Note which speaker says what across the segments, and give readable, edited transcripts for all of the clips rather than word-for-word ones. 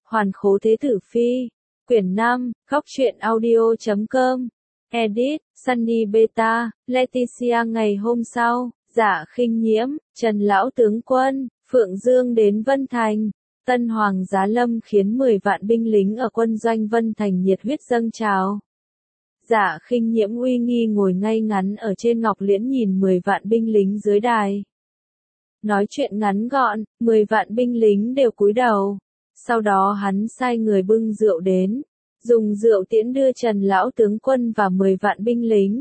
Speaker 1: Hoàn Khố Thế Tử Phi. Quyển 5, Góc truyện audio.com. Edit, Sunny Beta, Leticia. Ngày hôm sau, Dạ Khinh Nhiễm, Trần Lão Tướng Quân, Phượng Dương đến Vân Thành. Tân Hoàng Giá Lâm khiến 10 vạn binh lính ở quân doanh Vân Thành nhiệt huyết dâng trào. Dạ Khinh Nhiễm uy nghi ngồi ngay ngắn ở trên ngọc liễn nhìn 10 vạn binh lính dưới đài. Nói chuyện ngắn gọn, 10 vạn binh lính đều cúi đầu. Sau đó hắn sai người bưng rượu đến, dùng rượu tiễn đưa Trần Lão Tướng Quân và 10 vạn binh lính.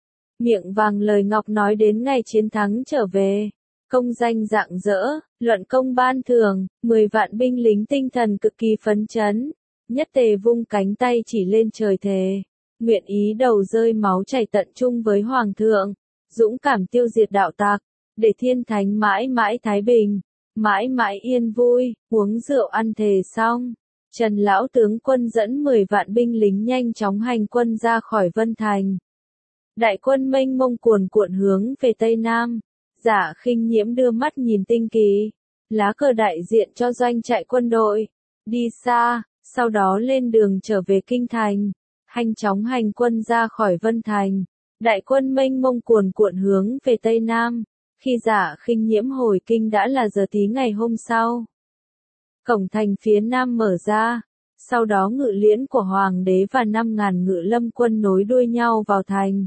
Speaker 1: Miệng vàng lời ngọc nói đến ngày chiến thắng trở về. Công danh rạng rỡ, luận công ban thưởng, 10 vạn binh lính tinh thần cực kỳ phấn chấn. Nhất tề vung cánh tay chỉ lên trời thề. Nguyện ý đầu rơi máu chảy tận chung với Hoàng thượng. Dũng cảm tiêu diệt đạo tặc. Để thiên thánh mãi mãi thái bình. Mãi mãi yên vui, uống rượu ăn thề xong. Trần Lão Tướng Quân dẫn 10 vạn binh lính nhanh chóng hành quân ra khỏi Vân Thành. Đại quân mênh mông cuồn cuộn hướng về Tây Nam. Dạ Khinh Nhiễm đưa mắt nhìn tinh kỳ. Lá cờ đại diện cho doanh trại quân đội. Đi xa, sau đó lên đường trở về Kinh Thành. Nhanh chóng hành quân ra khỏi Vân Thành. Đại quân mênh mông cuồn cuộn hướng về Tây Nam. Khi Dạ Khinh Nhiễm hồi kinh đã là giờ tí ngày hôm sau. Cổng thành phía nam mở ra. Sau đó ngự liễn của Hoàng đế và 5.000 ngự lâm quân nối đuôi nhau vào thành.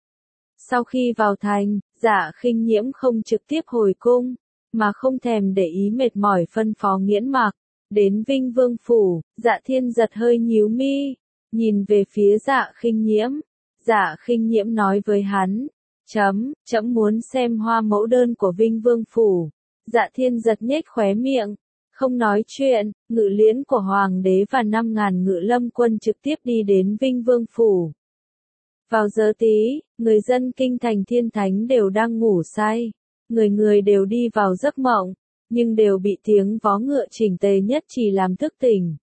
Speaker 1: Sau khi vào thành, Dạ Khinh Nhiễm không trực tiếp hồi cung, mà không thèm để ý mệt mỏi phân phó Nghiễn Mặc. Đến Vinh Vương Phủ, Dạ Thiên Giật hơi nhíu mi, nhìn về phía Dạ Khinh Nhiễm. Dạ Khinh Nhiễm nói với hắn, trẫm muốn xem hoa mẫu đơn của Vinh Vương Phủ. Dạ Thiên Giật nhếch khóe miệng, không nói chuyện. Ngự liễn của Hoàng đế và 5.000 ngự lâm quân trực tiếp đi đến Vinh Vương Phủ. Vào giờ tí, người dân kinh thành Thiên Thánh đều đang ngủ say. Người người đều đi vào giấc mộng, nhưng đều bị tiếng vó ngựa chỉnh tề nhất chỉ làm thức tỉnh.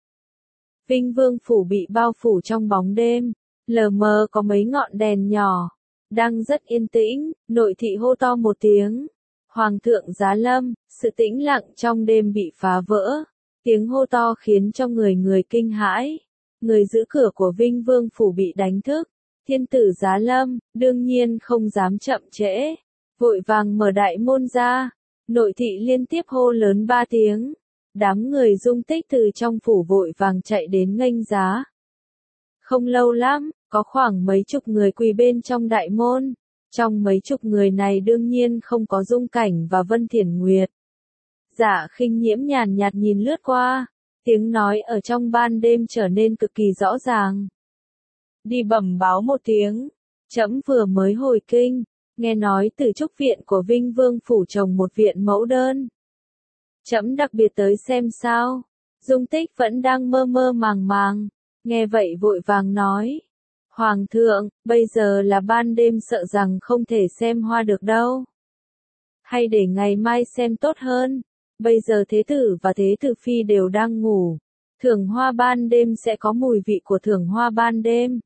Speaker 1: Vinh Vương Phủ bị bao phủ trong bóng đêm, lờ mờ có mấy ngọn đèn nhỏ. Đang rất yên tĩnh, nội thị hô to một tiếng. Hoàng thượng giá lâm, sự tĩnh lặng trong đêm bị phá vỡ. Tiếng hô to khiến cho người người kinh hãi. Người giữ cửa của Vinh Vương Phủ bị đánh thức. Thiên tử giá lâm, đương nhiên không dám chậm trễ. Vội vàng mở đại môn ra. Nội thị liên tiếp hô lớn 3 tiếng. Đám người Dung Tích từ trong phủ vội vàng chạy đến nghênh giá. Không lâu lắm, có khoảng mấy chục người quỳ bên trong đại môn. Trong mấy chục người này đương nhiên không có Dung Cảnh và Vân Thiển Nguyệt. Dạ Khinh Nhiễm nhàn nhạt nhìn lướt qua. Tiếng nói ở trong ban đêm trở nên cực kỳ rõ ràng. Đi bẩm báo một tiếng. Trẫm vừa mới hồi kinh. Nghe nói từ trúc viện của Vinh Vương Phủ trồng một viện mẫu đơn. Trẫm đặc biệt tới xem sao. Dung Tích vẫn đang mơ mơ màng màng. Nghe vậy vội vàng nói. Hoàng thượng, bây giờ là ban đêm sợ rằng không thể xem hoa được đâu. Hay để ngày mai xem tốt hơn. Bây giờ thế tử và thế tử phi đều đang ngủ. Thưởng hoa ban đêm sẽ có mùi vị của thưởng hoa ban đêm.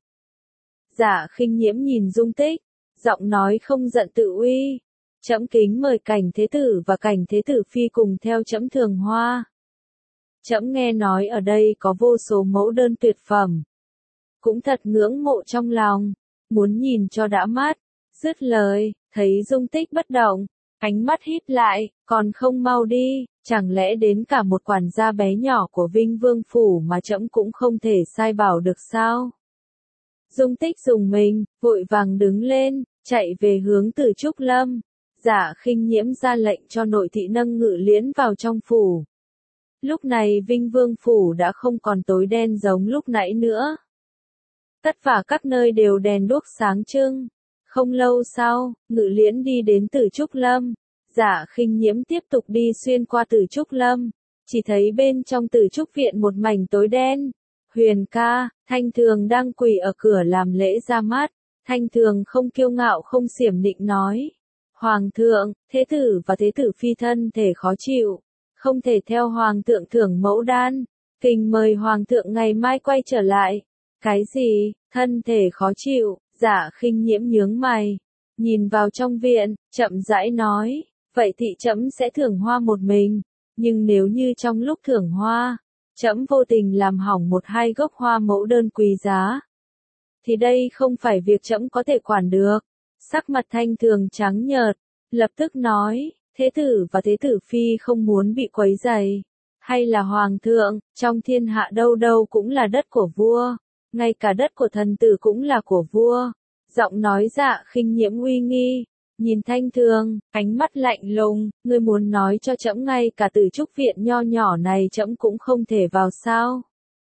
Speaker 1: Dạ Khinh Nhiễm nhìn Dung Tích, giọng nói không giận tự uy. Trẫm kính mời cảnh thế tử và cảnh thế tử phi cùng theo trẫm thưởng hoa. Trẫm nghe nói ở đây có vô số mẫu đơn tuyệt phẩm. Cũng thật ngưỡng mộ trong lòng, muốn nhìn cho đã mắt. Dứt lời, thấy Dung Tích bất động, ánh mắt híp lại, còn không mau đi, chẳng lẽ đến cả một quản gia bé nhỏ của Vinh Vương Phủ mà trẫm cũng không thể sai bảo được sao? Dung Tích dùng mình, vội vàng đứng lên, chạy về hướng Tử Trúc Lâm. Dạ Khinh Nhiễm ra lệnh cho nội thị nâng ngự liễn vào trong phủ. Lúc này Vinh Vương Phủ đã không còn tối đen giống lúc nãy nữa. Tất cả các nơi đều đèn đuốc sáng trưng. Không lâu sau, ngự liễn đi đến Tử Trúc Lâm. Dạ Khinh Nhiễm tiếp tục đi xuyên qua Tử Trúc Lâm. Chỉ thấy bên trong Tử Trúc viện một mảnh tối đen. Huyền ca, Thanh Thường đang quỳ ở cửa làm lễ ra mắt. Thanh Thường không kiêu ngạo không xiểm nịnh nói. Hoàng thượng, thế tử và thế tử phi thân thể khó chịu. Không thể theo Hoàng thượng thưởng mẫu đan. Kình mời Hoàng thượng ngày mai quay trở lại. Cái gì, thân thể khó chịu? Dạ Khinh Nhiễm nhướng mày. Nhìn vào trong viện, chậm rãi nói. Vậy thì trẫm sẽ thưởng hoa một mình. Nhưng nếu như trong lúc thưởng hoa, trẫm vô tình làm hỏng một hai gốc hoa mẫu đơn quý giá, thì đây không phải việc trẫm có thể quản được. Sắc mặt Thanh Thường trắng nhợt, lập tức nói, thế tử và thế tử phi không muốn bị quấy rầy, hay là hoàng thượng, trong thiên hạ đâu đâu cũng là đất của vua, ngay cả đất của thần tử cũng là của vua. Giọng nói Dạ Khinh Nhiễm uy nghi, nhìn Thanh Thường, ánh mắt lạnh lùng, ngươi muốn nói cho trẫm ngay cả Tử Trúc viện nho nhỏ này trẫm cũng không thể vào sao?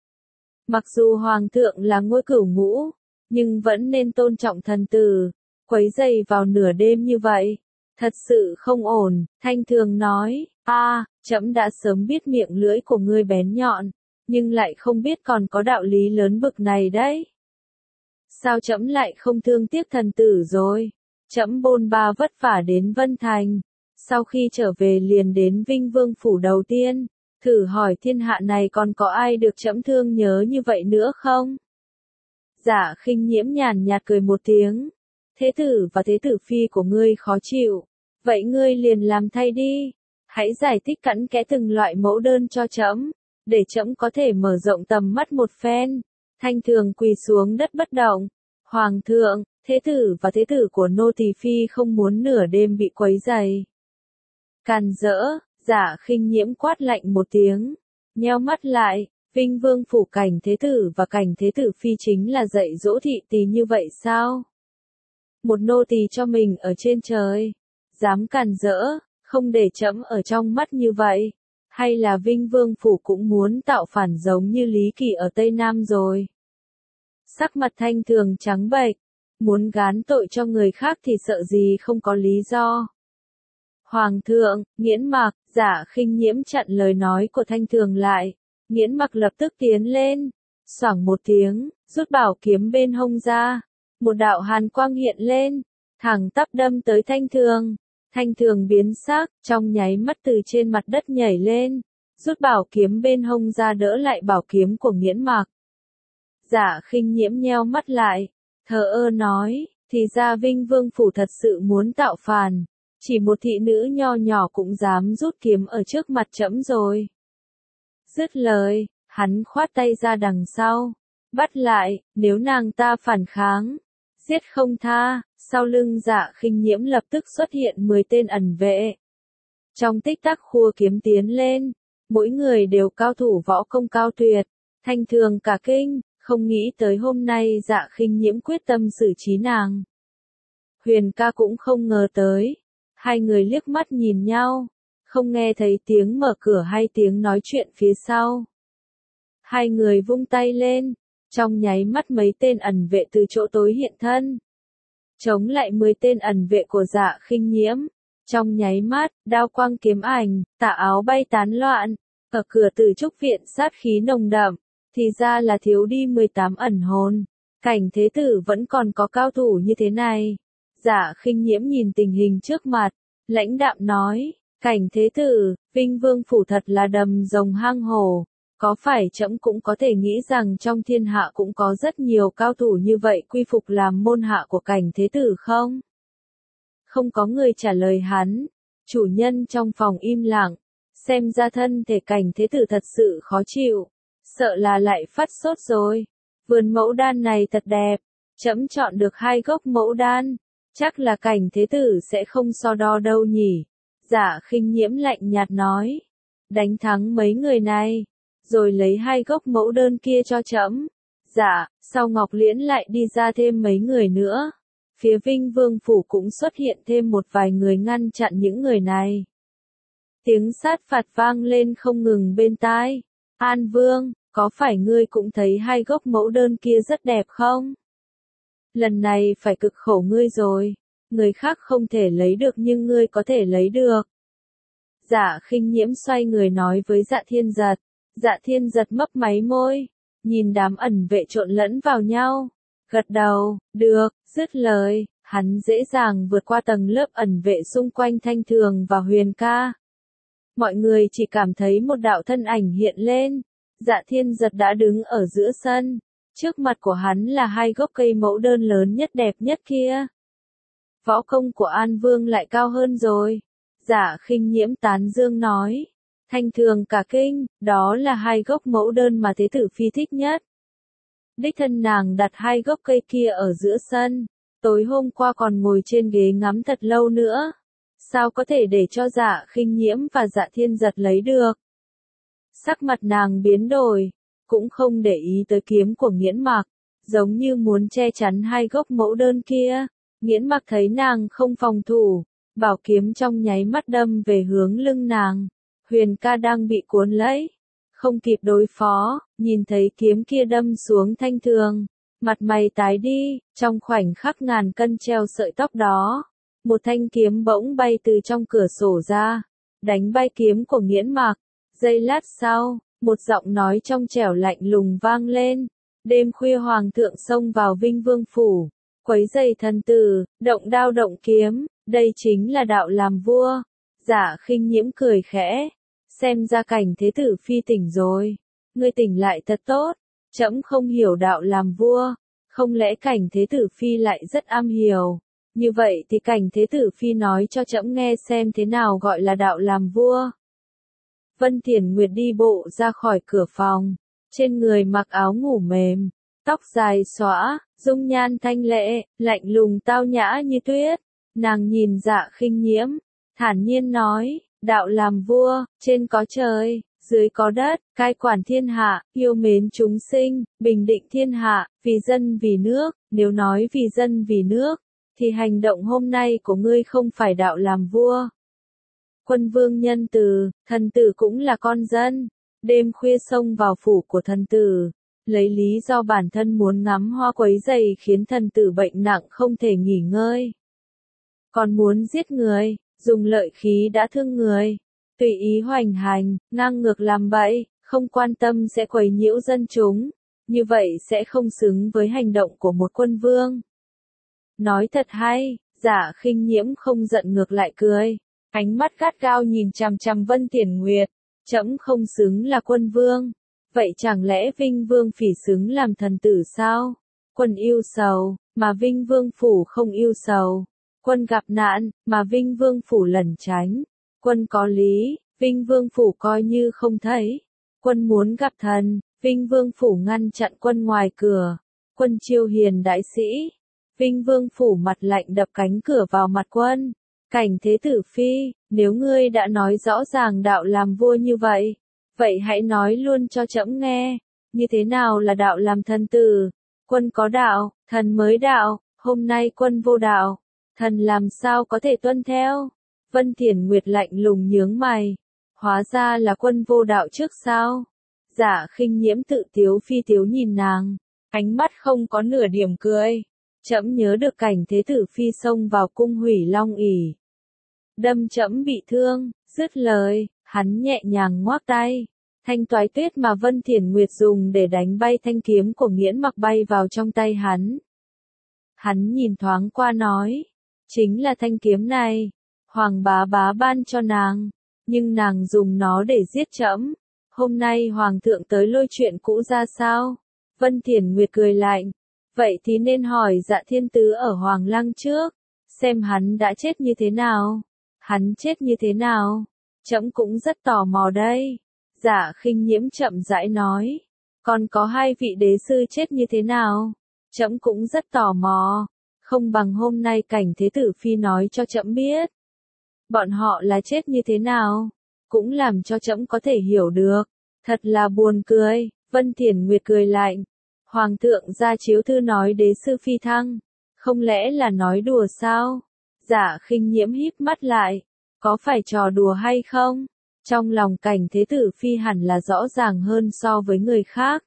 Speaker 1: Mặc dù hoàng thượng là ngôi cửu ngũ, nhưng vẫn nên tôn trọng thần tử, quấy rầy vào nửa đêm như vậy, thật sự không ổn. Thanh Thường nói, trẫm đã sớm biết miệng lưỡi của ngươi bén nhọn, nhưng lại không biết còn có đạo lý lớn bực này đấy. Sao trẫm lại không thương tiếc thần tử rồi? Trẫm bôn ba vất vả đến Vân Thành, sau khi trở về liền đến Vinh Vương phủ đầu tiên, thử hỏi thiên hạ này còn có ai được trẫm thương nhớ như vậy nữa không? Dạ Khinh Nhiễm nhàn nhạt cười một tiếng, thế tử và thế tử phi của ngươi khó chịu, vậy ngươi liền làm thay đi, hãy giải thích cặn kẽ từng loại mẫu đơn cho trẫm, để trẫm có thể mở rộng tầm mắt một phen. Thanh Thường quỳ xuống đất bất động, hoàng thượng, thế tử và thế tử của nô tỳ phi không muốn nửa đêm bị quấy rầy. Càn rỡ, Dạ Khinh Nhiễm quát lạnh một tiếng, nheo mắt lại, Vinh Vương phủ Cảnh thế tử và Cảnh thế tử phi chính là dạy dỗ thị tỳ như vậy sao? Một nô tỳ cho mình ở trên trời, dám càn rỡ, không để trẫm ở trong mắt như vậy, hay là Vinh Vương phủ cũng muốn tạo phản giống như Lý Kỳ ở Tây Nam rồi? Sắc mặt Thanh Thường trắng bệch, muốn gán tội cho người khác thì sợ gì không có lý do. Hoàng thượng, Nghiễn Mặc, Dạ Khinh Nhiễm chặn lời nói của Thanh Thường lại, Nghiễn Mặc lập tức tiến lên, xoảng một tiếng, rút bảo kiếm bên hông ra, một đạo hàn quang hiện lên, thẳng tắp đâm tới Thanh Thường. Thanh Thường biến sắc, trong nháy mắt từ trên mặt đất nhảy lên, rút bảo kiếm bên hông ra đỡ lại bảo kiếm của Nghiễn Mặc. Dạ Khinh Nhiễm nheo mắt lại, thờ ơ nói, thì ra Vinh Vương phủ thật sự muốn tạo phản, chỉ một thị nữ nho nhỏ cũng dám rút kiếm ở trước mặt trẫm rồi. Dứt lời, hắn khoát tay ra đằng sau, bắt lại, nếu nàng ta phản kháng, giết không tha. Sau lưng Dạ Khinh Nhiễm lập tức xuất hiện 10 tên ẩn vệ. Trong tích tắc khua kiếm tiến lên, mỗi người đều cao thủ võ công cao tuyệt. Thanh Thường cả kinh, không nghĩ tới hôm nay Dạ Khinh Nhiễm quyết tâm xử trí nàng. Huyền ca cũng không ngờ tới. Hai người liếc mắt nhìn nhau, không nghe thấy tiếng mở cửa hay tiếng nói chuyện phía sau. Hai người vung tay lên, trong nháy mắt mấy tên ẩn vệ từ chỗ tối hiện thân, chống lại 10 tên ẩn vệ của Dạ Khinh Nhiễm. Trong nháy mắt, đao quang kiếm ảnh, tà áo bay tán loạn, ở cửa Tử Trúc viện sát khí nồng đậm, thì ra là thiếu đi 18 ẩn hồn. Cảnh thế tử vẫn còn có cao thủ như thế này. Dạ Khinh Nhiễm nhìn tình hình trước mặt, lãnh đạm nói, Cảnh thế tử, Vinh Vương phủ thật là đầm rồng hang hổ. Có phải trẫm cũng có thể nghĩ rằng trong thiên hạ cũng có rất nhiều cao thủ như vậy quy phục làm môn hạ của Cảnh thế tử không? Không có người trả lời hắn. Chủ nhân trong phòng im lặng, xem ra thân thể Cảnh thế tử thật sự khó chịu, sợ là lại phát sốt rồi. Vườn mẫu đan này thật đẹp, trẫm chọn được 2 gốc mẫu đan, chắc là Cảnh thế tử sẽ không so đo đâu nhỉ. Dạ Khinh Nhiễm lạnh nhạt nói, đánh thắng mấy người này, rồi lấy 2 gốc mẫu đơn kia cho trẫm. Dạ, sau Ngọc Liễn lại đi ra thêm mấy người nữa. Phía Vinh Vương phủ cũng xuất hiện thêm một vài người ngăn chặn những người này. Tiếng sát phạt vang lên không ngừng bên tai. An Vương, có phải ngươi cũng thấy 2 gốc mẫu đơn kia rất đẹp không? Lần này phải cực khổ ngươi rồi. Người khác không thể lấy được nhưng ngươi có thể lấy được. Dạ Khinh Nhiễm xoay người nói với Dạ Thiên Giật. Dạ Thiên Giật mấp máy môi, nhìn đám ẩn vệ trộn lẫn vào nhau, gật đầu, được. Dứt lời, hắn dễ dàng vượt qua tầng lớp ẩn vệ xung quanh Thanh Thường và Huyền ca. Mọi người chỉ cảm thấy một đạo thân ảnh hiện lên. Dạ Thiên Giật đã đứng ở giữa sân, trước mặt của hắn là 2 gốc cây mẫu đơn lớn nhất đẹp nhất kia. Võ công của An Vương lại cao hơn rồi. Dạ Khinh Nhiễm tán dương nói. Thanh Thường cả kinh, đó là hai gốc mẫu đơn mà Thế tử phi thích nhất. Đích thân nàng đặt hai gốc cây kia ở giữa sân, tối hôm qua còn ngồi trên ghế ngắm thật lâu nữa. Sao có thể để cho Dạ Khinh Nhiễm và Dạ Thiên Giật lấy được? Sắc mặt nàng biến đổi, cũng không để ý tới kiếm của Nghiễn Mặc, giống như muốn che chắn hai gốc mẫu đơn kia. Nghiễn Mặc thấy nàng không phòng thủ, bảo kiếm trong nháy mắt đâm về hướng lưng nàng. Huyền ca đang bị cuốn lấy, không kịp đối phó, nhìn thấy kiếm kia đâm xuống Thanh Thường, mặt mày tái đi, trong khoảnh khắc ngàn cân treo sợi tóc đó. Một thanh kiếm bỗng bay từ trong cửa sổ ra, đánh bay kiếm của Nghiễn Mặc. Giây lát sau, một giọng nói trong trẻo lạnh lùng vang lên. Đêm khuya hoàng thượng xông vào Vinh Vương phủ, quấy rầy thần tử, động đao động kiếm, đây chính là đạo làm vua. Dạ Khinh Nhiễm cười khẽ, xem ra Cảnh thế tử phi tỉnh rồi, ngươi tỉnh lại thật tốt. Trẫm không hiểu đạo làm vua, không lẽ Cảnh thế tử phi lại rất am hiểu? Như vậy thì Cảnh thế tử phi nói cho trẫm nghe xem thế nào gọi là đạo làm vua. Vân Thiển Nguyệt đi bộ ra khỏi cửa phòng, trên người mặc áo ngủ mềm, tóc dài xõa, dung nhan thanh lệ, lạnh lùng tao nhã như tuyết. Nàng nhìn Dạ Khinh Nhiễm, thản nhiên nói, đạo làm vua, trên có trời, dưới có đất, cai quản thiên hạ, yêu mến chúng sinh, bình định thiên hạ, vì dân vì nước. Nếu nói vì dân vì nước, thì hành động hôm nay của ngươi không phải đạo làm vua. Quân vương nhân từ, thần tử cũng là con dân. Đêm khuya xông vào phủ của thần tử, lấy lý do bản thân muốn ngắm hoa quấy rầy khiến thần tử bệnh nặng không thể nghỉ ngơi. Còn muốn giết người, dùng lợi khí đã thương người, tùy ý hoành hành, ngang ngược làm bậy, không quan tâm sẽ quấy nhiễu dân chúng. Như vậy sẽ không xứng với hành động của một quân vương. Nói thật hay, Dạ Khinh Nhiễm không giận ngược lại cười. Ánh mắt gắt gao nhìn chằm chằm Vân Thiển Nguyệt, trẫm không xứng là quân vương, vậy chẳng lẽ Vinh Vương phỉ xứng làm thần tử sao? Quân yêu sầu, mà Vinh Vương phủ không yêu sầu. Quân gặp nạn, mà Vinh Vương phủ lẩn tránh. Quân có lý, Vinh Vương phủ coi như không thấy. Quân muốn gặp thần, Vinh Vương phủ ngăn chặn quân ngoài cửa. Quân chiêu hiền đại sĩ, Vinh Vương phủ mặt lạnh đập cánh cửa vào mặt quân. Cảnh thế tử phi, nếu ngươi đã nói rõ ràng đạo làm vua như vậy, vậy hãy nói luôn cho trẫm nghe, như thế nào là đạo làm thần tử? Quân có đạo, thần mới đạo, hôm nay quân vô đạo, thần làm sao có thể tuân theo? Vân Thiển Nguyệt lạnh lùng nhướng mày, hóa ra là quân vô đạo trước sao? Dạ Khinh Nhiễm tự tiếu phi tiếu nhìn nàng, ánh mắt không có nửa điểm cười. Trẫm nhớ được Cảnh thế tử phi xông vào cung Hủy Long ỷ, đâm trẫm bị thương. Dứt lời, hắn nhẹ nhàng ngoác tay, thanh toái tuyết mà Vân Thiển Nguyệt dùng để đánh bay thanh kiếm của Nghiễn Mặc bay vào trong tay hắn. Hắn nhìn thoáng qua nói, chính là thanh kiếm này, Hoàng bá bá ban cho nàng, nhưng nàng dùng nó để giết trẫm. Hôm nay Hoàng thượng tới lôi chuyện cũ ra sao? Vân Thiển Nguyệt cười lạnh, vậy thì nên hỏi Dạ Thiên Tứ ở Hoàng Lăng trước, xem hắn đã chết như thế nào. Hắn chết như thế nào? Trẫm cũng rất tò mò đây. Dạ Khinh Nhiễm chậm rãi nói, còn có hai vị đế sư chết như thế nào? Trẫm cũng rất tò mò, không bằng hôm nay Cảnh thế tử phi nói cho trẫm biết. Bọn họ là chết như thế nào? Cũng làm cho trẫm có thể hiểu được. Thật là buồn cười. Vân Thiển Nguyệt cười lạnh. Hoàng thượng ra chiếu thư nói đế sư phi thăng, không lẽ là nói đùa sao? Dạ Khinh Nhiễm híp mắt lại, có phải trò đùa hay không? Trong lòng Cảnh thế tử phi hẳn là rõ ràng hơn so với người khác.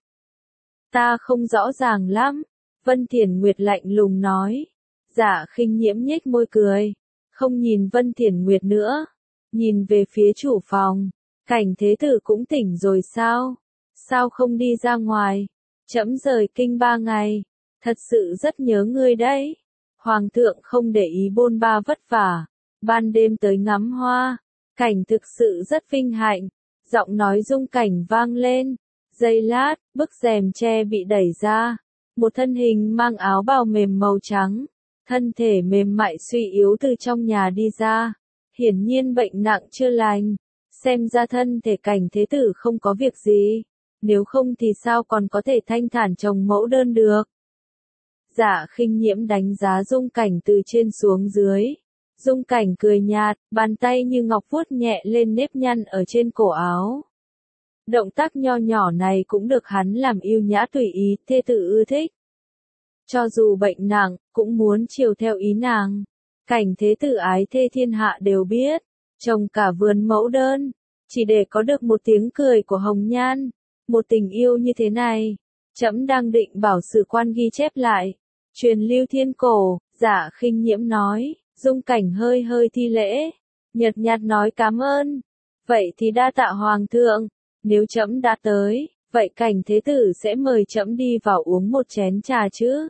Speaker 1: Ta không rõ ràng lắm, Vân Thiển Nguyệt lạnh lùng nói. Dạ Khinh Nhiễm nhếch môi cười, không nhìn Vân Thiển Nguyệt nữa, nhìn về phía chủ phòng. Cảnh thế tử cũng tỉnh rồi sao? Sao không đi ra ngoài? Trẫm rời kinh 3 ngày, thật sự rất nhớ ngươi đấy. Hoàng thượng không để ý bôn ba vất vả, ban đêm tới ngắm hoa, Cảnh thực sự rất vinh hạnh. Giọng nói Dung Cảnh vang lên, giây lát, bức rèm tre bị đẩy ra, một thân hình mang áo bào mềm màu trắng, thân thể mềm mại suy yếu từ trong nhà đi ra, hiển nhiên bệnh nặng chưa lành. Xem ra thân thể Cảnh Thế Tử không có việc gì, nếu không thì sao còn có thể thanh thản trồng mẫu đơn được. Dạ Khinh Nhiễm đánh giá Dung Cảnh từ trên xuống dưới. Dung Cảnh cười nhạt, bàn tay như ngọc vuốt nhẹ lên nếp nhăn ở trên cổ áo. Động tác nho nhỏ này cũng được hắn làm yêu nhã tùy ý, thê tử ưa thích. Cho dù bệnh nặng, cũng muốn chiều theo ý nàng. Cảnh Thế Tử ái thê thiên hạ đều biết, trồng cả vườn mẫu đơn, chỉ để có được một tiếng cười của Hồng Nhan. Một tình yêu như thế này, trẫm đang định bảo sử quan ghi chép lại, truyền lưu thiên cổ. Dạ Khinh Nhiễm nói. Dung Cảnh hơi hơi thi lễ, nhợt nhạt nói cảm ơn. Vậy thì đa tạ hoàng thượng, nếu trẫm đã tới, vậy Cảnh Thế Tử sẽ mời trẫm đi vào uống một chén trà chứ.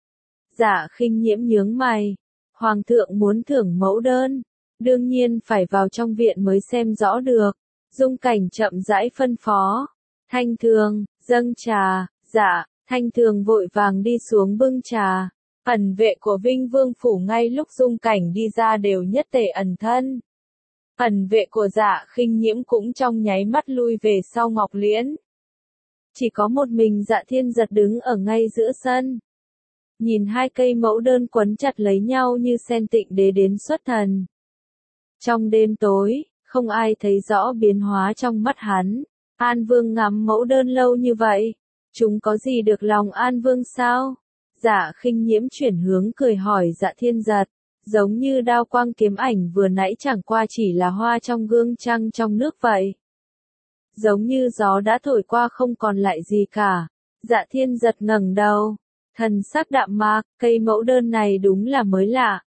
Speaker 1: Dạ Khinh Nhiễm nhướng mày, hoàng thượng muốn thưởng mẫu đơn, đương nhiên phải vào trong viện mới xem rõ được. Dung Cảnh chậm rãi phân phó, Thanh Thường, dâng trà. Dạ, Thanh Thường vội vàng đi xuống bưng trà. Ẩn vệ của Vinh Vương Phủ ngay lúc Dung Cảnh đi ra đều nhất tề ẩn thân. Ẩn vệ của Dạ Khinh Nhiễm cũng trong nháy mắt lui về sau Ngọc Liễn. Chỉ có một mình Dạ Thiên Giật đứng ở ngay giữa sân. Nhìn hai cây mẫu đơn quấn chặt lấy nhau như sen Tịnh Đế đến xuất thần. Trong đêm tối, không ai thấy rõ biến hóa trong mắt hắn. An Vương ngắm mẫu đơn lâu như vậy, chúng có gì được lòng An Vương sao? Dạ Khinh Nhiễm chuyển hướng cười hỏi Dạ Thiên Giật, giống như đao quang kiếm ảnh vừa nãy chẳng qua chỉ là hoa trong gương trăng trong nước vậy. Giống như gió đã thổi qua không còn lại gì cả. Dạ Thiên Giật ngẩng đầu, thần sắc đạm mạc, cây mẫu đơn này đúng là mới lạ.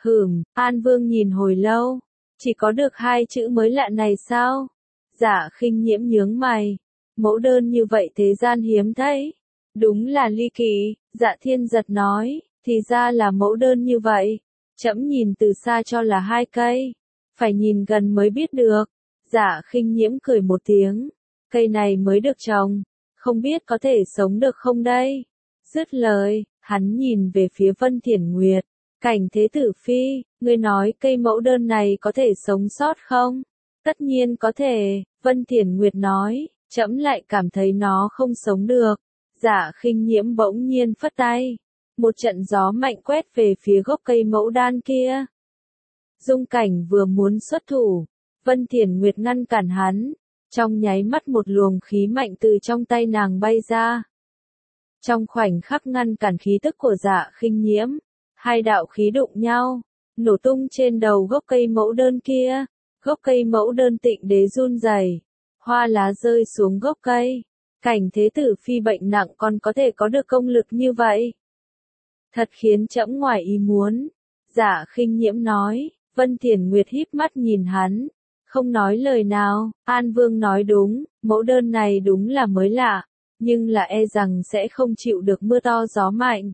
Speaker 1: An Vương nhìn hồi lâu, chỉ có được hai chữ mới lạ này sao? Dạ Khinh Nhiễm nhướng mày, mẫu đơn như vậy thế gian hiếm thấy. Đúng là ly kỳ. Dạ Thiên Giật nói, thì ra là mẫu đơn như vậy. Trẫm nhìn từ xa cho là hai cây, phải nhìn gần mới biết được. Dạ Khinh Nhiễm cười một tiếng, cây này mới được trồng, không biết có thể sống được không đây. Dứt lời, hắn nhìn về phía Vân Thiển Nguyệt, Cảnh Thế Tử phi, ngươi nói cây mẫu đơn này có thể sống sót không? Tất nhiên có thể, Vân Thiển Nguyệt nói, trẫm lại cảm thấy nó không sống được. Dạ Khinh Nhiễm bỗng nhiên phất tay, một trận gió mạnh quét về phía gốc cây mẫu đan kia. Dung Cảnh vừa muốn xuất thủ, Vân Thiển Nguyệt ngăn cản hắn, trong nháy mắt một luồng khí mạnh từ trong tay nàng bay ra. Trong khoảnh khắc ngăn cản khí tức của Dạ Khinh Nhiễm, hai đạo khí đụng nhau, nổ tung trên đầu gốc cây mẫu đơn kia. Gốc cây mẫu đơn Tịnh Đế run rẩy, hoa lá rơi xuống gốc cây. Cảnh Thế Tử phi bệnh nặng còn có thể có được công lực như vậy, thật khiến trẫm ngoài ý muốn. Dạ Khinh Nhiễm nói. Vân Thiển Nguyệt híp mắt nhìn hắn, không nói lời nào. An Vương nói đúng, mẫu đơn này đúng là mới lạ, nhưng là e rằng sẽ không chịu được mưa to gió mạnh.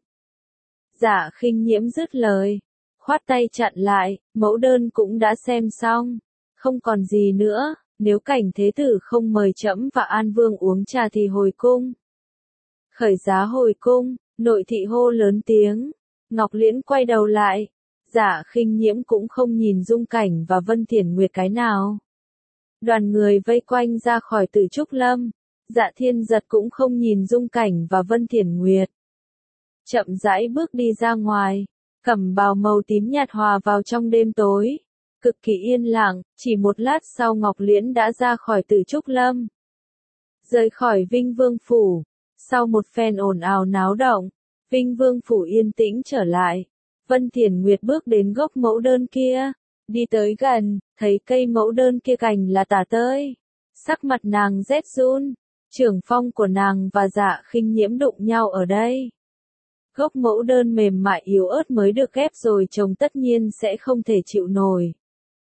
Speaker 1: Dạ Khinh Nhiễm dứt lời, khoát tay chặn lại, mẫu đơn cũng đã xem xong, không còn gì nữa. Nếu Cảnh Thế Tử không mời trẫm và An Vương uống trà thì hồi cung. Khởi giá hồi cung, nội thị hô lớn tiếng. Ngọc Liễn quay đầu lại. Dạ Khinh Nhiễm cũng không nhìn Dung Cảnh và Vân Thiển Nguyệt cái nào. Đoàn người vây quanh ra khỏi Tử Trúc Lâm. Dạ Thiên Giật cũng không nhìn Dung Cảnh và Vân Thiển Nguyệt. Chậm rãi bước đi ra ngoài, cẩm bào màu tím nhạt hòa vào trong đêm tối. Cực kỳ yên lặng, chỉ một lát sau Ngọc Liễn đã ra khỏi Tử Trúc Lâm. Rời khỏi Vinh Vương Phủ, sau một phen ồn ào náo động, Vinh Vương Phủ yên tĩnh trở lại. Vân Thiển Nguyệt bước đến gốc mẫu đơn kia, đi tới gần, thấy cây mẫu đơn kia cành là tả tơi. Sắc mặt nàng rét run, trưởng phong của nàng và Dạ Khinh Nhiễm đụng nhau ở đây. Gốc mẫu đơn mềm mại yếu ớt mới được ghép rồi trồng tất nhiên sẽ không thể chịu nổi.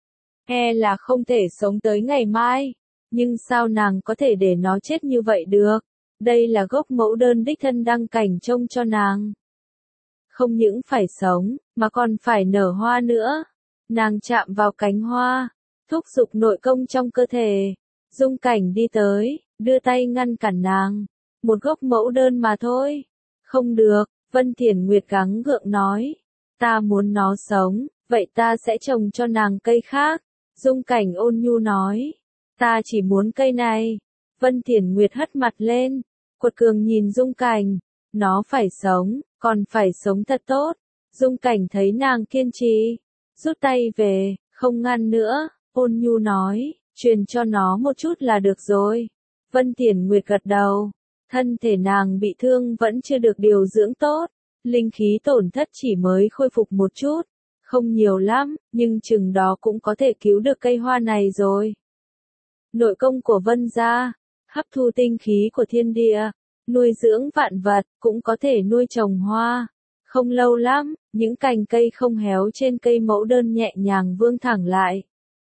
Speaker 1: E là không thể sống tới ngày mai, nhưng sao nàng có thể để nó chết như vậy được? Đây là gốc mẫu đơn đích thân đăng cảnh trông cho nàng. Không những phải sống, mà còn phải nở hoa nữa. Nàng chạm vào cánh hoa, thúc giục nội công trong cơ thể. Dung Cảnh đi tới, đưa tay ngăn cản nàng. Một gốc mẫu đơn mà thôi. Không được, Vân Thiển Nguyệt gắng gượng nói. Ta muốn nó sống, vậy ta sẽ trồng cho nàng cây khác. Dung Cảnh ôn nhu nói. Ta chỉ muốn cây này. Vân Thiển Nguyệt hất mặt lên, quật cường nhìn Dung Cảnh. Nó phải sống, còn phải sống thật tốt. Dung Cảnh thấy nàng kiên trì, rút tay về, không ngăn nữa, ôn nhu nói, truyền cho nó một chút là được rồi. Vân Thiển Nguyệt gật đầu, thân thể nàng bị thương vẫn chưa được điều dưỡng tốt, linh khí tổn thất chỉ mới khôi phục một chút, không nhiều lắm, nhưng chừng đó cũng có thể cứu được cây hoa này rồi. Nội công của Vân gia, hấp thu tinh khí của thiên địa, nuôi dưỡng vạn vật, cũng có thể nuôi trồng hoa. Không lâu lắm, những cành cây không héo trên cây mẫu đơn nhẹ nhàng vươn thẳng lại.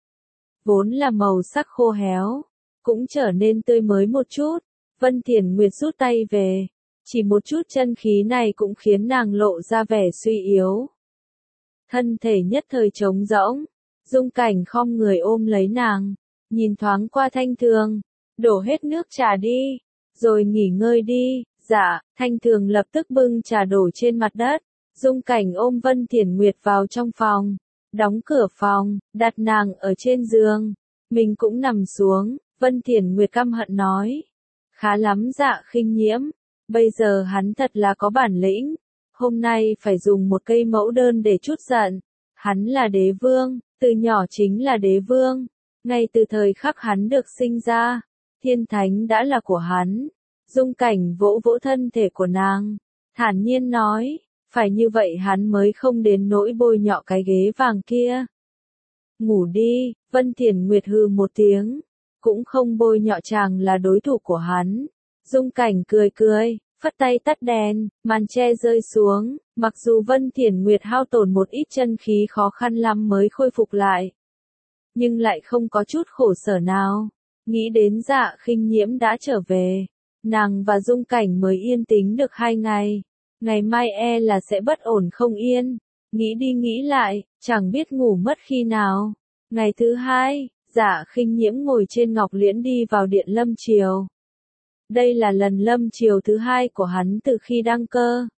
Speaker 1: Vốn là màu sắc khô héo, cũng trở nên tươi mới một chút. Vân Thiển Nguyệt rút tay về, chỉ một chút chân khí này cũng khiến nàng lộ ra vẻ suy yếu. Thân thể nhất thời trống rỗng, Dung Cảnh khom người ôm lấy nàng, nhìn thoáng qua Thanh Thường, đổ hết nước trà đi, rồi nghỉ ngơi đi. Dạ, Thanh Thường lập tức bưng trà đổ trên mặt đất. Dung Cảnh ôm Vân Thiển Nguyệt vào trong phòng, đóng cửa phòng, đặt nàng ở trên giường. Mình cũng nằm xuống, Vân Thiển Nguyệt căm hận nói. Khá lắm Dạ Khinh Nhiễm, bây giờ hắn thật là có bản lĩnh. Hôm nay phải dùng một cây mẫu đơn để trút giận. Hắn là đế vương, từ nhỏ chính là đế vương. Ngay từ thời khắc hắn được sinh ra, thiên thánh đã là của hắn. Dung Cảnh vỗ vỗ thân thể của nàng, thản nhiên nói, phải như vậy hắn mới không đến nỗi bôi nhọ cái ghế vàng kia. Ngủ đi, Vân Thiển Nguyệt hừ một tiếng, cũng không bôi nhọ chàng là đối thủ của hắn. Dung Cảnh cười cười, phất tay tắt đèn, màn che rơi xuống, mặc dù Vân Thiển Nguyệt hao tổn một ít chân khí khó khăn lắm mới khôi phục lại, nhưng lại không có chút khổ sở nào. Nghĩ đến Dạ Khinh Nhiễm đã trở về, nàng và Dung Cảnh mới yên tĩnh được 2 ngày. Ngày mai là sẽ bất ổn không yên. Nghĩ đi nghĩ lại, chẳng biết ngủ mất khi nào. Ngày thứ 2, Dạ Khinh Nhiễm ngồi trên ngọc liễn đi vào điện lâm triều. Đây là lần lâm triều thứ 2 của hắn từ khi đăng cơ.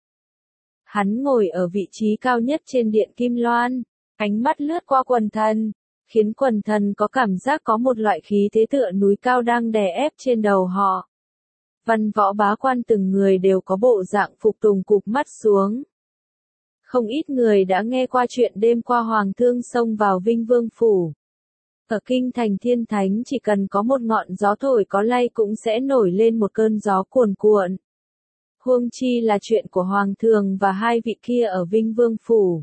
Speaker 1: Hắn ngồi ở vị trí cao nhất trên điện Kim Loan, ánh mắt lướt qua quần thần, khiến quần thần có cảm giác có một loại khí thế tựa núi cao đang đè ép trên đầu họ. Văn võ bá quan từng người đều có bộ dạng phục tùng cụp mắt xuống. Không ít người đã nghe qua chuyện đêm qua Hoàng thương xông vào Vinh Vương Phủ. Ở kinh thành Thiên Thánh chỉ cần có một ngọn gió thổi có lay cũng sẽ nổi lên một cơn gió cuồn cuộn. Huống chi là chuyện của Hoàng thượng và 2 vị kia ở Vinh Vương Phủ.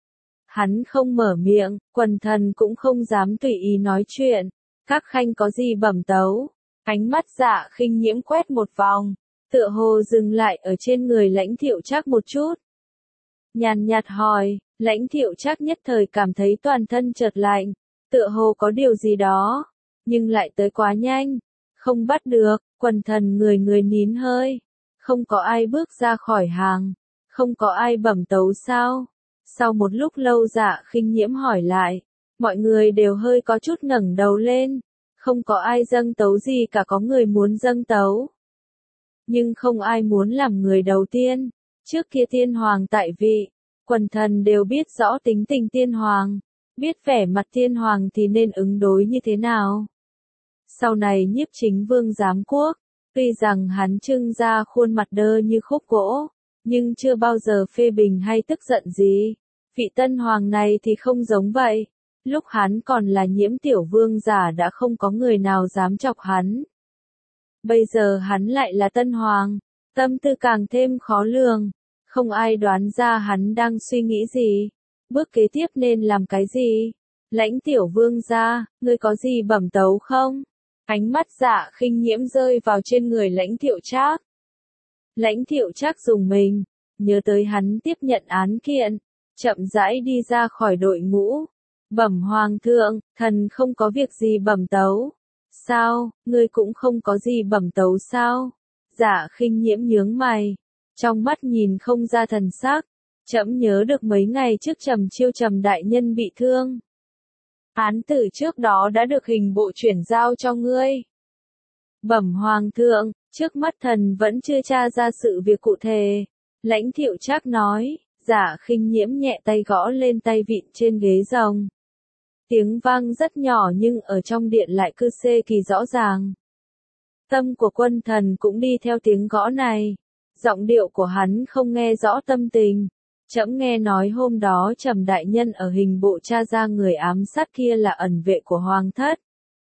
Speaker 1: Hắn không mở miệng, quần thần cũng không dám tùy ý nói chuyện. Các khanh có gì bẩm tấu? Ánh mắt Dạ Khinh Nhiễm quét một vòng, tựa hồ dừng lại ở trên người Lãnh Thiệu Trác một chút. Nhàn nhạt hỏi, Lãnh Thiệu Trác nhất thời cảm thấy toàn thân chợt lạnh, tựa hồ có điều gì đó, nhưng lại tới quá nhanh, không bắt được. Quần thần người người nín hơi, không có ai bước ra khỏi hàng, không có ai bẩm tấu sao? Sau một lúc lâu Dạ Khinh Nhiễm hỏi lại, mọi người đều hơi có chút ngẩng đầu lên. Không có ai dâng tấu gì cả, có người muốn dâng tấu. Nhưng không ai muốn làm người đầu tiên. Trước kia tiên hoàng tại vị, quần thần đều biết rõ tính tình tiên hoàng, biết vẻ mặt tiên hoàng thì nên ứng đối như thế nào. Sau này Nhiếp Chính Vương giám quốc, tuy rằng hắn trưng ra khuôn mặt đơ như khúc gỗ, nhưng chưa bao giờ phê bình hay tức giận gì. Vị tân hoàng này thì không giống vậy. Lúc hắn còn là Nhiễm tiểu vương giả đã không có người nào dám chọc hắn. Bây giờ hắn lại là tân hoàng, tâm tư càng thêm khó lường, không ai đoán ra hắn đang suy nghĩ gì, bước kế tiếp nên làm cái gì. Lãnh tiểu vương gia, ngươi có gì bẩm tấu không? Ánh mắt Dạ Khinh Nhiễm rơi vào trên người Lãnh Thiệu Trác. Lãnh Thiệu Trác dùng mình, nhớ tới hắn tiếp nhận án kiện, chậm rãi đi ra khỏi đội ngũ. Bẩm Hoàng thượng, thần không có việc gì bẩm tấu. Sao, ngươi cũng không có gì bẩm tấu sao? Dạ Khinh Nhiễm nhướng mày, trong mắt nhìn không ra thần sắc. Trẫm nhớ được mấy ngày trước Trầm Chiêu Trầm đại nhân bị thương. Án tử trước đó đã được hình bộ chuyển giao cho ngươi. Bẩm Hoàng thượng, trước mắt thần vẫn chưa tra ra sự việc cụ thể. Lãnh Thiệu Trác nói. Dạ Khinh Nhiễm nhẹ tay gõ lên tay vịn trên ghế rồng. Tiếng vang rất nhỏ nhưng ở trong điện lại cứ xê kỳ rõ ràng. Tâm của quân thần cũng đi theo tiếng gõ này. Giọng điệu của hắn không nghe rõ tâm tình. Trẫm nghe nói hôm đó Trầm đại nhân ở hình bộ tra ra người ám sát kia là ẩn vệ của hoàng thất.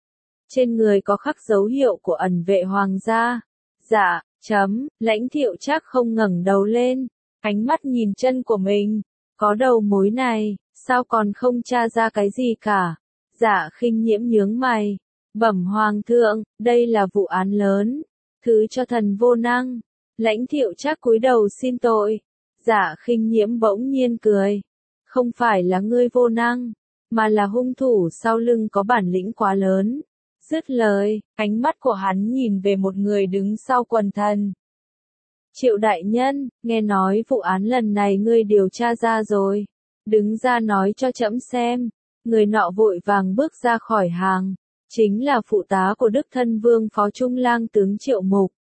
Speaker 1: Trên người có khắc dấu hiệu của ẩn vệ hoàng gia. Dạ, Lãnh Thiệu Trác không ngẩng đầu lên, ánh mắt nhìn chân của mình. Có đầu mối này, sao còn không tra ra cái gì cả? Dạ Khinh Nhiễm nhướng mày. Bẩm hoàng thượng, đây là vụ án lớn. Thứ cho thần vô năng. Lãnh Thiệu Trác cúi đầu xin tội. Dạ Khinh Nhiễm bỗng nhiên cười. Không phải là ngươi vô năng, mà là hung thủ sau lưng có bản lĩnh quá lớn. Dứt lời, ánh mắt của hắn nhìn về một người đứng sau quần thần. Triệu đại nhân, nghe nói vụ án lần này ngươi điều tra ra rồi. Đứng ra nói cho trẫm xem. Người nọ vội vàng bước ra khỏi hàng. Chính là phụ tá của Đức Thân Vương Phó Trung Lang tướng Triệu Mục.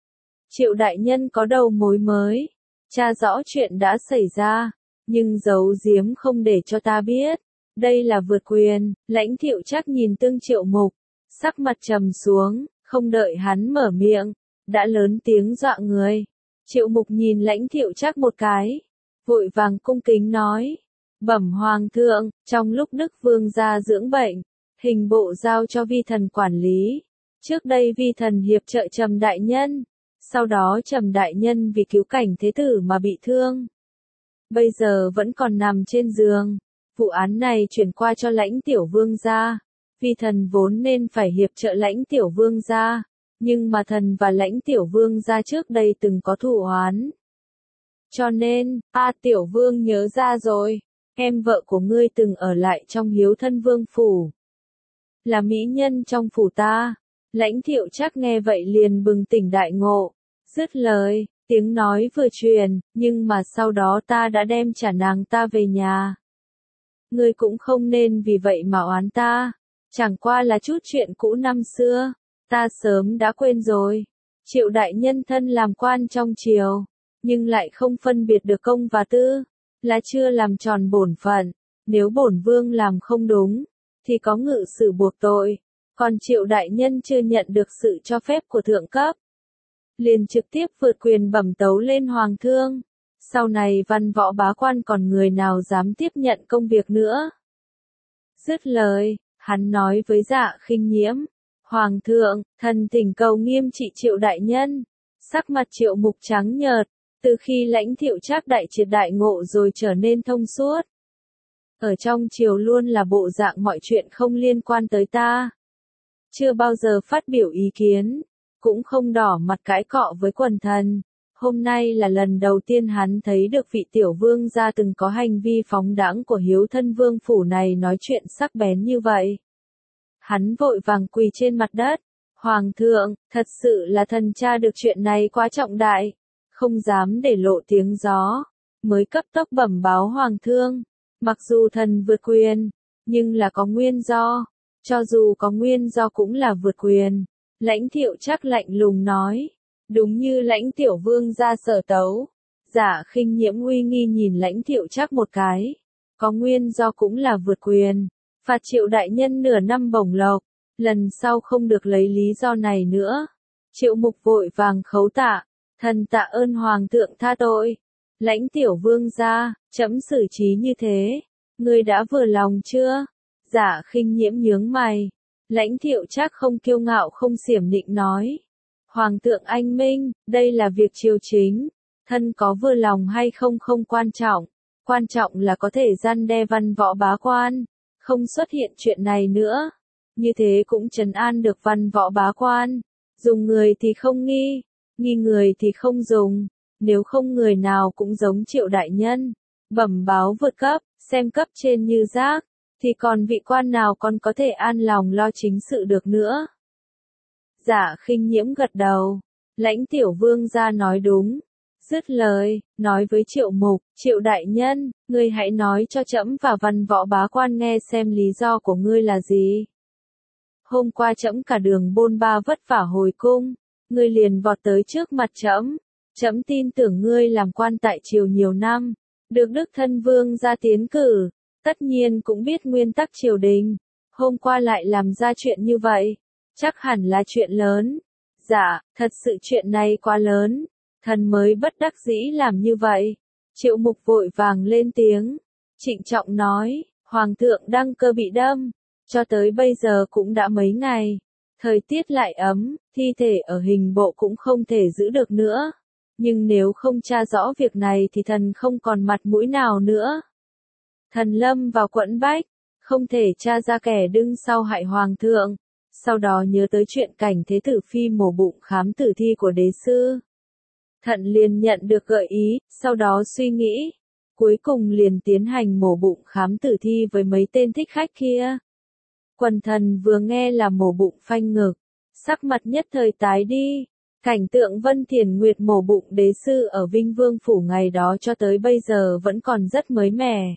Speaker 1: Triệu đại nhân có đầu mối mới. Tra rõ chuyện đã xảy ra. Nhưng giấu giếm không để cho ta biết. Đây là vượt quyền. Lãnh Thiệu Trác nhìn Tương Triệu Mục. Sắc mặt trầm xuống, không đợi hắn mở miệng. Đã lớn tiếng dọa người. Triệu Mục nhìn Lãnh Thiệu Trác một cái. Vội vàng cung kính nói. Bẩm hoàng thượng, trong lúc Đức Vương gia dưỡng bệnh, hình bộ giao cho vi thần quản lý. Trước đây vi thần hiệp trợ Trầm đại nhân. Sau đó Trầm đại nhân vì cứu cảnh thế tử mà bị thương. Bây giờ vẫn còn nằm trên giường. Vụ án này chuyển qua cho Lãnh tiểu vương gia. Vi thần vốn nên phải hiệp trợ Lãnh tiểu vương gia. Nhưng mà thần và Lãnh tiểu vương gia trước đây từng có thù oán. Cho nên, tiểu vương nhớ ra rồi. Em vợ của ngươi từng ở lại trong Hiếu Thân Vương phủ. Là mỹ nhân trong phủ ta. Lãnh Thiệu Trác nghe vậy liền bừng tỉnh đại ngộ. Dứt lời, tiếng nói vừa truyền, nhưng mà sau đó ta đã đem trả nàng ta về nhà. Ngươi cũng không nên vì vậy mà oán ta. Chẳng qua là chút chuyện cũ năm xưa. Ta sớm đã quên rồi. Triệu đại nhân thân làm quan trong triều. Nhưng lại không phân biệt được công và tư. Là chưa làm tròn bổn phận. Nếu bổn vương làm không đúng, thì có ngự sử buộc tội. Còn Triệu đại nhân chưa nhận được sự cho phép của thượng cấp. Liền trực tiếp vượt quyền bẩm tấu lên hoàng thương. Sau này văn võ bá quan còn người nào dám tiếp nhận công việc nữa. Dứt lời, hắn nói với Dạ Khinh Nhiễm. Hoàng thượng, thần thỉnh cầu nghiêm trị Triệu đại nhân. Sắc mặt Triệu Mục trắng nhợt. Từ khi Lãnh Thiệu Trác đại triệt đại ngộ rồi trở nên thông suốt. Ở trong triều luôn là bộ dạng mọi chuyện không liên quan tới ta. Chưa bao giờ phát biểu ý kiến. Cũng không đỏ mặt cãi cọ với quần thần. Hôm nay là lần đầu tiên hắn thấy được vị tiểu vương gia từng có hành vi phóng đãng của Hiếu Thân Vương phủ này nói chuyện sắc bén như vậy. Hắn vội vàng quỳ trên mặt đất. Hoàng thượng, thật sự là thần tra được chuyện này quá trọng đại. Không dám để lộ tiếng gió. Mới cấp tốc bẩm báo hoàng thương. Mặc dù thần vượt quyền, nhưng là có nguyên do. Cho dù có nguyên do cũng là vượt quyền. Lãnh Thiệu Trác lạnh lùng nói. Đúng như Lãnh tiểu vương gia sở tấu. Dạ Khinh Nhiễm uy nghi nhìn Lãnh Thiệu Trác một cái. Có nguyên do cũng là vượt quyền. Phạt Triệu đại nhân nửa năm bổng lộc. Lần sau không được lấy lý do này nữa. Triệu Mục vội vàng khấu tạ. Thần tạ ơn hoàng thượng tha tội. Lãnh tiểu vương gia, trẫm xử trí như thế. Ngươi đã vừa lòng chưa? Dạ Khinh Nhiễm nhướng mày. Lãnh Thiệu Trác không kiêu ngạo không xiểm nịnh nói. Hoàng thượng anh minh, đây là việc triều chính. Thân có vừa lòng hay không không quan trọng. Quan trọng là có thể răn đe văn võ bá quan. Không xuất hiện chuyện này nữa. Như thế cũng trấn an được văn võ bá quan. Dùng người thì không nghi. Nghi người thì không dùng. Nếu không người nào cũng giống Triệu đại nhân. Bẩm báo vượt cấp, xem cấp trên như rác. Thì còn vị quan nào còn có thể an lòng lo chính sự được nữa. Dạ Khinh Nhiễm gật đầu. Lãnh tiểu vương gia nói đúng. Dứt lời, nói với Triệu Mục. Triệu đại nhân, ngươi hãy nói cho trẫm và văn võ bá quan nghe xem lý do của ngươi là gì. Hôm qua trẫm cả đường bôn ba vất vả hồi cung. Ngươi liền vọt tới trước mặt trẫm. Trẫm tin tưởng ngươi làm quan tại triều nhiều năm. Được Đức Thân Vương gia tiến cử. tất nhiên cũng biết nguyên tắc triều đình. Hôm qua lại làm ra chuyện như vậy, chắc hẳn là chuyện lớn. Dạ, thật sự chuyện này quá lớn, thần mới bất đắc dĩ làm như vậy. Triệu Mục vội vàng lên tiếng, trịnh trọng nói, Hoàng thượng đăng cơ bị đâm, cho tới bây giờ cũng đã mấy ngày. Thời tiết lại ấm, thi thể ở hình bộ cũng không thể giữ được nữa. Nhưng nếu không tra rõ việc này thì thần không còn mặt mũi nào nữa. Thần lâm vào quẫn bách, không thể tra ra kẻ đứng sau hại hoàng thượng. Sau đó nhớ tới chuyện cảnh Thế Tử Phi mổ bụng khám tử thi của đế sư. Thận liền nhận được gợi ý, sau đó suy nghĩ. Cuối cùng liền tiến hành mổ bụng khám tử thi với mấy tên thích khách kia. Quần thần vừa nghe là mổ bụng phanh ngực, sắc mặt nhất thời tái đi. Cảnh tượng Vân Thiền Nguyệt mổ bụng đế sư ở Vinh Vương Phủ ngày đó cho tới bây giờ vẫn còn rất mới mẻ.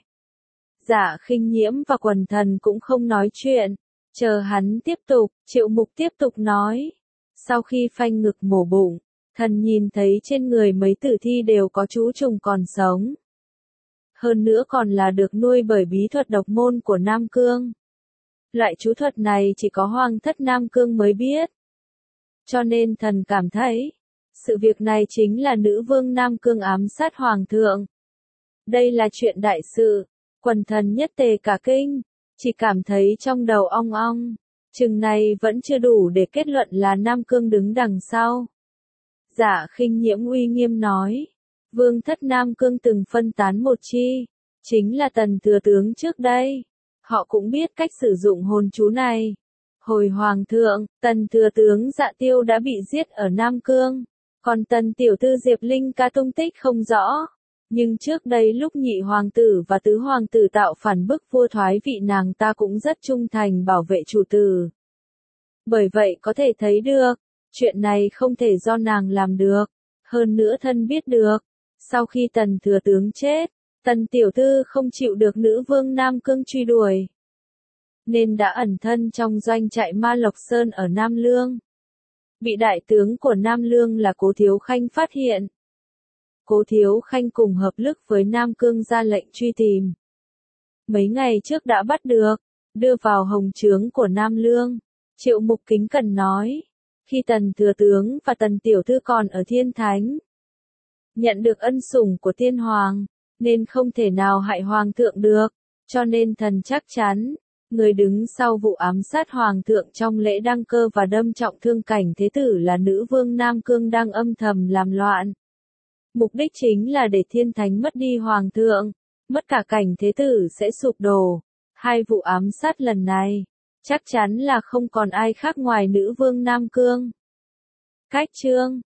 Speaker 1: Dạ Khinh Nhiễm và quần thần cũng không nói chuyện, chờ hắn tiếp tục, Triệu Mục tiếp tục nói. Sau khi phanh ngực mổ bụng, thần nhìn thấy trên người mấy tử thi đều có chú trùng còn sống. Hơn nữa còn là được nuôi bởi bí thuật độc môn của Nam Cương. Loại chú thuật này chỉ có Hoàng thất Nam Cương mới biết. Cho nên thần cảm thấy, sự việc này chính là nữ vương Nam Cương ám sát Hoàng thượng. Đây là chuyện đại sự, quần thần nhất tề cả kinh, chỉ cảm thấy trong đầu ong ong. Chừng này vẫn chưa đủ để kết luận là Nam Cương đứng đằng sau. Dạ Khinh Nhiễm uy nghiêm nói, vương thất Nam Cương từng phân tán một chi, chính là Tần thừa tướng trước đây. Họ cũng biết cách sử dụng hồn chú này. Hồi Hoàng thượng, Tần thừa tướng Dạ Tiêu đã bị giết ở Nam Cương, còn Tần tiểu thư Diệp Linh ca tung tích không rõ. Nhưng trước đây lúc nhị hoàng tử và tứ hoàng tử tạo phản bức vua thoái vị, nàng ta cũng rất trung thành bảo vệ chủ tử. Bởi vậy có thể thấy được, chuyện này không thể do nàng làm được. Hơn nữa thân biết được, sau khi Tần thừa tướng chết, Tần tiểu thư không chịu được nữ vương Nam Cương truy đuổi, nên đã ẩn thân trong doanh trại Ma Lộc Sơn ở Nam Lương. Bị đại tướng của Nam Lương là Cố Thiếu Khanh phát hiện. Cố Thiếu Khanh cùng hợp lực với Nam Cương ra lệnh truy tìm. Mấy ngày trước đã bắt được, đưa vào hồng trướng của Nam Lương. Triệu Mục kính cẩn nói, khi Tần thừa tướng và Tần tiểu thư còn ở Thiên Thánh, nhận được ân sủng của Tiên Hoàng, nên không thể nào hại Hoàng thượng được, cho nên thần chắc chắn, người đứng sau vụ ám sát Hoàng thượng trong lễ đăng cơ và đâm trọng thương Cảnh Thế Tử là nữ vương Nam Cương đang âm thầm làm loạn. Mục đích chính là để Thiên Thánh mất đi Hoàng thượng, mất cả Cảnh Thế Tử sẽ sụp đổ. Hai vụ ám sát lần này, chắc chắn là không còn ai khác ngoài nữ vương Nam Cương. Cách chương